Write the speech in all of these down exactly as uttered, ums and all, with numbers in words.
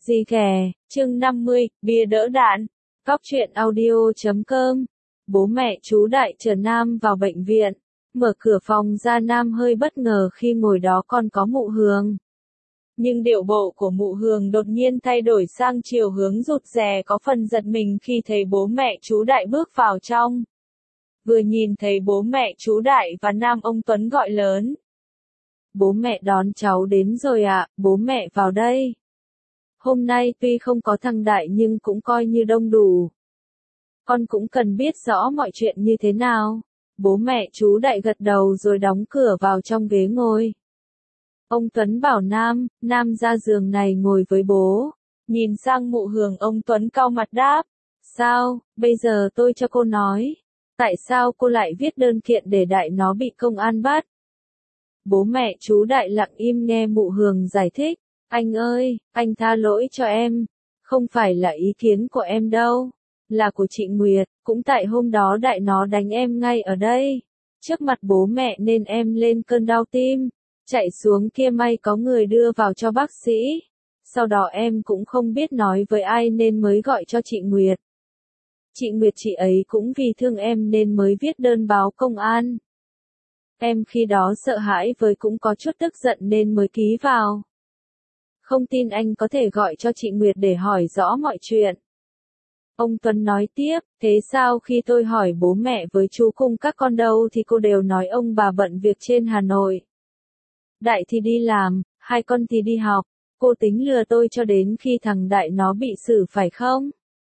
Gì ghè, chương năm mươi, bia đỡ đạn. Cóc truyện audio chấm com. Bố mẹ chú Đại chở Nam vào bệnh viện. Mở cửa phòng ra, Nam hơi bất ngờ khi ngồi đó còn có Mụ Hường. Nhưng điệu bộ của Mụ Hường đột nhiên thay đổi sang chiều hướng rụt rè, có phần giật mình khi thấy bố mẹ chú Đại bước vào trong. Vừa nhìn thấy bố mẹ chú Đại và Nam, ông Tuấn gọi lớn. Bố mẹ đón cháu đến rồi ạ, à, bố mẹ vào đây. Hôm nay tuy không có thằng Đại nhưng cũng coi như đông đủ. Con cũng cần biết rõ mọi chuyện như thế nào. Bố mẹ chú Đại gật đầu rồi đóng cửa vào trong ghế ngồi. Ông Tuấn bảo Nam, Nam ra giường này ngồi với bố. Nhìn sang Mụ Hường, ông Tuấn cau mặt đáp. Sao, bây giờ tôi cho cô nói. Tại sao cô lại viết đơn kiện để Đại nó bị công an bắt? Bố mẹ chú Đại lặng im nghe Mụ Hường giải thích. Anh ơi, anh tha lỗi cho em. Không phải là ý kiến của em đâu. Là của chị Nguyệt. Cũng tại hôm đó Đại nó đánh em ngay ở đây. Trước mặt bố mẹ nên em lên cơn đau tim. Chạy xuống kia may có người đưa vào cho bác sĩ. Sau đó em cũng không biết nói với ai nên mới gọi cho chị Nguyệt. Chị Nguyệt chị ấy cũng vì thương em nên mới viết đơn báo công an. Em khi đó sợ hãi với cũng có chút tức giận nên mới ký vào. Không tin anh có thể gọi cho chị Nguyệt để hỏi rõ mọi chuyện. Ông Tuấn nói tiếp, thế sao khi tôi hỏi bố mẹ với chú cùng các con đâu thì cô đều nói ông bà bận việc trên Hà Nội. Đại thì đi làm, hai con thì đi học, cô tính lừa tôi cho đến khi thằng Đại nó bị xử phải không?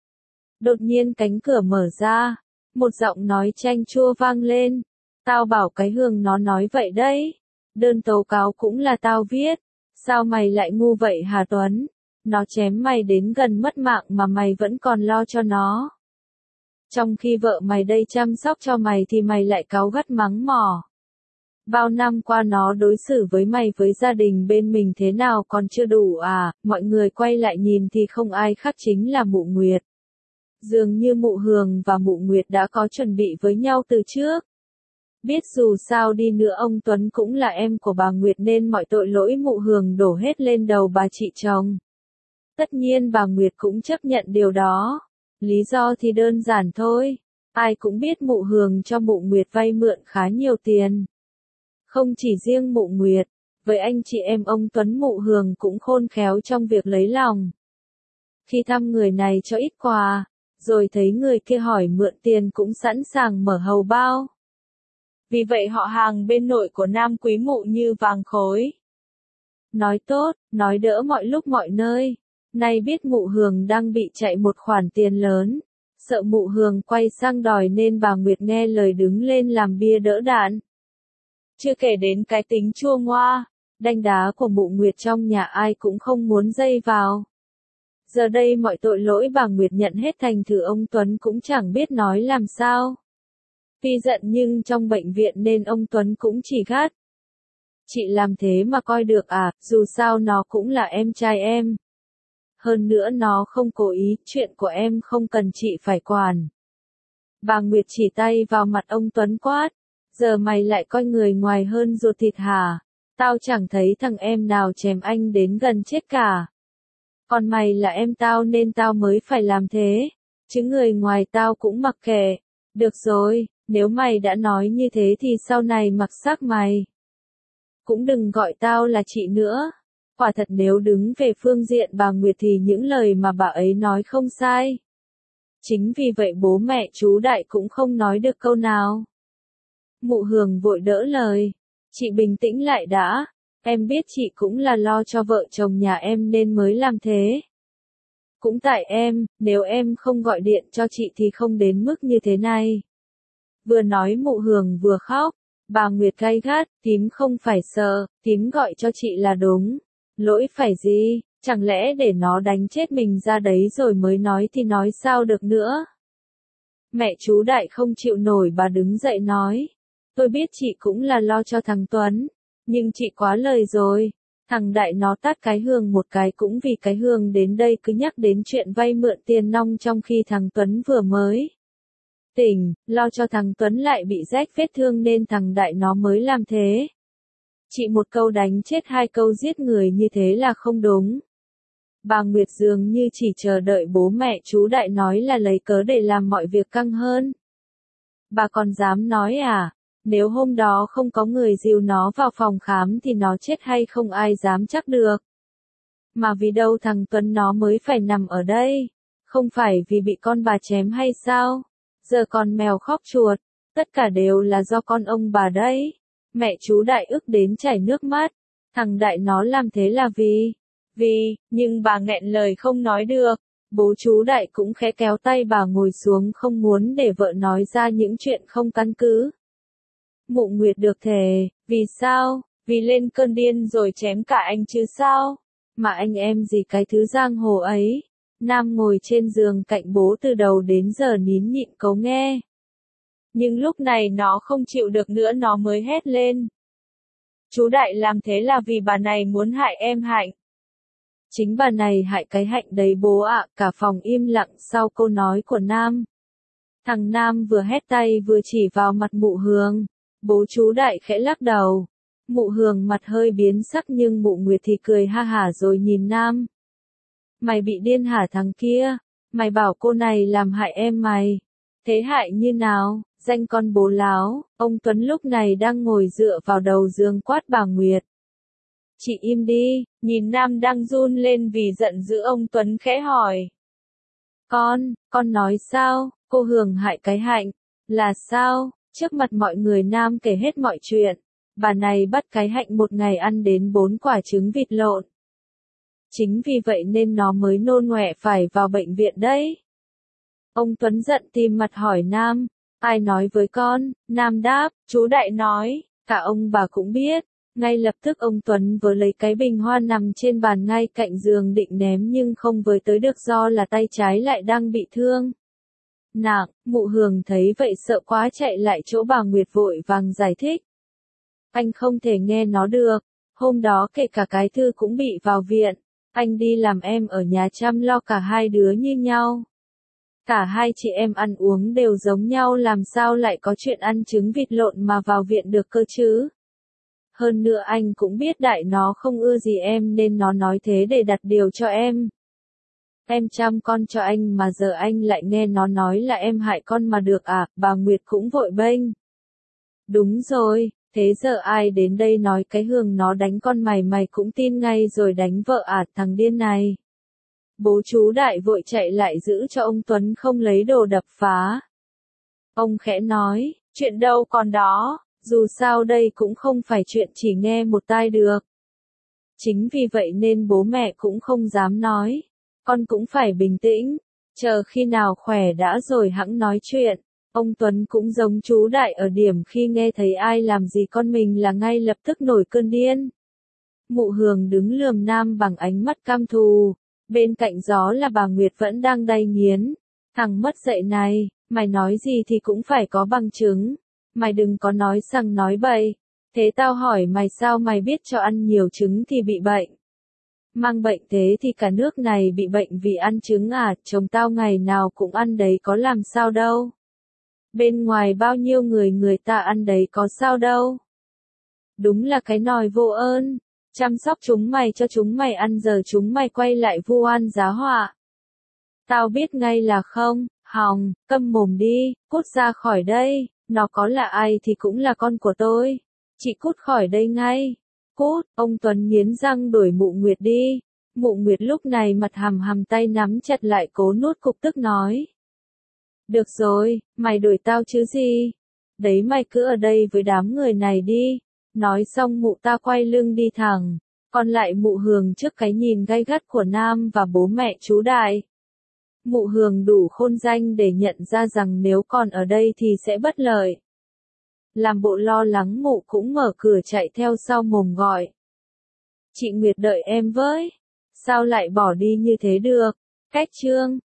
Đột nhiên cánh cửa mở ra, một giọng nói chanh chua vang lên. Tao bảo cái Hường nó nói vậy đấy. Đơn tố cáo cũng là tao viết. Sao mày lại ngu vậy hả Tuấn? Nó chém mày đến gần mất mạng mà mày vẫn còn lo cho nó. Trong khi vợ mày đây chăm sóc cho mày thì mày lại cáu gắt mắng mỏ. Bao năm qua nó đối xử với mày với gia đình bên mình thế nào còn chưa đủ à? Mọi người quay lại nhìn thì không ai khác chính là Mụ Nguyệt. Dường như Mụ Hường và Mụ Nguyệt đã có chuẩn bị với nhau từ trước. Biết dù sao đi nữa ông Tuấn cũng là em của bà Nguyệt nên mọi tội lỗi Mụ Hường đổ hết lên đầu bà chị chồng. Tất nhiên bà Nguyệt cũng chấp nhận điều đó. Lý do thì đơn giản thôi. Ai cũng biết Mụ Hường cho Mụ Nguyệt vay mượn khá nhiều tiền. Không chỉ riêng Mụ Nguyệt, với anh chị em ông Tuấn, Mụ Hường cũng khôn khéo trong việc lấy lòng. Khi thăm người này cho ít quà, rồi thấy người kia hỏi mượn tiền cũng sẵn sàng mở hầu bao. Vì vậy họ hàng bên nội của Nam quý Mụ như vàng khối. Nói tốt, nói đỡ mọi lúc mọi nơi. Nay biết Mụ Hường đang bị chạy một khoản tiền lớn. Sợ Mụ Hường quay sang đòi nên bà Nguyệt nghe lời đứng lên làm bia đỡ đạn. Chưa kể đến cái tính chua ngoa, đanh đá của Mụ Nguyệt trong nhà ai cũng không muốn dây vào. Giờ đây mọi tội lỗi bà Nguyệt nhận hết thành thử ông Tuấn cũng chẳng biết nói làm sao. Tuy giận nhưng trong bệnh viện nên ông Tuấn cũng chỉ gắt. Chị làm thế mà coi được à, dù sao nó cũng là em trai em. Hơn nữa nó không cố ý, chuyện của em không cần chị phải quản. Bà Nguyệt chỉ tay vào mặt ông Tuấn quát. Giờ mày lại coi người ngoài hơn ruột thịt hả? Tao chẳng thấy thằng em nào chém anh đến gần chết cả. Còn mày là em tao nên tao mới phải làm thế. Chứ người ngoài tao cũng mặc kệ. Được rồi, nếu mày đã nói như thế thì sau này mặc xác mày. Cũng đừng gọi tao là chị nữa. Quả thật nếu đứng về phương diện bà Nguyệt thì những lời mà bà ấy nói không sai. Chính vì vậy bố mẹ chú Đại cũng không nói được câu nào. Mụ Hường vội đỡ lời. Chị bình tĩnh lại đã. Em biết chị cũng là lo cho vợ chồng nhà em nên mới làm thế. Cũng tại em, nếu em không gọi điện cho chị thì không đến mức như thế này. Vừa nói Mụ Hường vừa khóc. Bà Nguyệt gay gắt, tím không phải sợ, tím gọi cho chị là đúng. Lỗi phải gì, chẳng lẽ để nó đánh chết mình ra đấy rồi mới nói thì nói sao được nữa. Mẹ chú Đại không chịu nổi, bà đứng dậy nói. Tôi biết chị cũng là lo cho thằng Tuấn, nhưng chị quá lời rồi. Thằng Đại nó tát cái Hường một cái cũng vì cái Hường đến đây cứ nhắc đến chuyện vay mượn tiền nong trong khi thằng Tuấn vừa mới tỉnh, lo cho thằng Tuấn lại bị rách vết thương nên thằng Đại nó mới làm thế. Chị một câu đánh chết hai câu giết người như thế là không đúng. Bà Nguyệt dường như chỉ chờ đợi bố mẹ chú Đại nói là lấy cớ để làm mọi việc căng hơn. Bà còn dám nói à, nếu hôm đó không có người dìu nó vào phòng khám thì nó chết hay không ai dám chắc được. Mà vì đâu thằng Tuấn nó mới phải nằm ở đây, không phải vì bị con bà chém hay sao? Giờ còn mèo khóc chuột, tất cả đều là do con ông bà đấy. Mẹ chú Đại ức đến chảy nước mắt, thằng Đại nó làm thế là vì, vì, nhưng bà nghẹn lời không nói được. Bố chú Đại cũng khẽ kéo tay bà ngồi xuống không muốn để vợ nói ra những chuyện không căn cứ. Mụ Nguyệt được thề, vì sao? Vì lên cơn điên rồi chém cả anh chứ sao? Mà anh em gì cái thứ giang hồ ấy. Nam ngồi trên giường cạnh bố từ đầu đến giờ nín nhịn cấu nghe. Nhưng lúc này nó không chịu được nữa nó mới hét lên. Chú Đại làm thế là vì bà này muốn hại em Hạnh. Chính bà này hại cái Hạnh đấy bố ạ, cả phòng im lặng sau câu nói của Nam. Thằng Nam vừa hét tay vừa chỉ vào mặt mụ Hường. Bố chú Đại khẽ lắc đầu. Mụ Hường mặt hơi biến sắc nhưng mụ Nguyệt thì cười ha hả rồi nhìn Nam. Mày bị điên hả thằng kia? Mày bảo cô này làm hại em mày. Thế hại như nào? Danh con bố láo. Ông Tuấn lúc này đang ngồi dựa vào đầu giường quát bà Nguyệt. Chị im đi, nhìn Nam đang run lên vì giận dữ ông Tuấn khẽ hỏi. Con, con nói sao? Cô Hường hại cái Hạnh. Là sao? Trước mặt mọi người Nam kể hết mọi chuyện. Bà này bắt cái Hạnh một ngày ăn đến bốn quả trứng vịt lộn. Chính vì vậy nên nó mới nôn ngoẹ phải vào bệnh viện đấy. Ông Tuấn giận tìm mặt hỏi Nam, ai nói với con? Nam đáp, chú Đại nói, cả ông bà cũng biết. Ngay lập tức ông Tuấn vừa lấy cái bình hoa nằm trên bàn ngay cạnh giường định ném nhưng không với tới được do là tay trái lại đang bị thương nặng. Mụ Hường thấy vậy sợ quá chạy lại chỗ bà Nguyệt vội vàng giải thích. Anh không thể nghe nó được, hôm đó kể cả cái Thư cũng bị vào viện, anh đi làm em ở nhà chăm lo cả hai đứa như nhau. Cả hai chị em ăn uống đều giống nhau làm sao lại có chuyện ăn trứng vịt lộn mà vào viện được cơ chứ. Hơn nữa anh cũng biết Đại nó không ưa gì em nên nó nói thế để đặt điều cho em. Em chăm con cho anh mà giờ anh lại nghe nó nói là em hại con mà được à, bà Nguyệt cũng vội bênh. Đúng rồi, thế giờ ai đến đây nói cái Hường nó đánh con mày mày cũng tin ngay rồi đánh vợ à, thằng điên này. Bố chú Đại vội chạy lại giữ cho ông Tuấn không lấy đồ đập phá. Ông khẽ nói, chuyện đâu còn đó, dù sao đây cũng không phải chuyện chỉ nghe một tai được. Chính vì vậy nên bố mẹ cũng không dám nói. Con cũng phải bình tĩnh, chờ khi nào khỏe đã rồi hẵng nói chuyện. Ông Tuấn cũng giống chú Đại ở điểm khi nghe thấy ai làm gì con mình là ngay lập tức nổi cơn điên. Mụ Hường đứng lườm Nam bằng ánh mắt cam thù, bên cạnh gió là bà Nguyệt vẫn đang đay nghiến. Thằng mất dạy này, mày nói gì thì cũng phải có bằng chứng, mày đừng có nói sằng nói bậy. Thế tao hỏi mày sao mày biết cho ăn nhiều trứng thì bị bệnh? Mang bệnh thế thì cả nước này bị bệnh vì ăn trứng à, chồng tao ngày nào cũng ăn đấy có làm sao đâu. Bên ngoài bao nhiêu người người ta ăn đấy có sao đâu. Đúng là cái nòi vô ơn, chăm sóc chúng mày cho chúng mày ăn giờ chúng mày quay lại vu oan giá họa. Tao biết ngay là không, hòng, câm mồm đi, cút ra khỏi đây, nó có là ai thì cũng là con của tôi. Chị cút khỏi đây ngay. Cút, ông Tuấn nghiến răng đuổi mụ Nguyệt đi. Mụ Nguyệt lúc này mặt hầm hầm tay nắm chặt lại cố nuốt cục tức nói. Được rồi, mày đuổi tao chứ gì? Đấy mày cứ ở đây với đám người này đi. Nói xong mụ ta quay lưng đi thẳng. Còn lại mụ Hường trước cái nhìn gay gắt của Nam và bố mẹ chú Đại. Mụ Hường đủ khôn danh để nhận ra rằng nếu còn ở đây thì sẽ bất lợi. Làm bộ lo lắng mụ cũng mở cửa chạy theo sau mồm gọi. Chị Nguyệt đợi em với. Sao lại bỏ đi như thế được? Cách chương.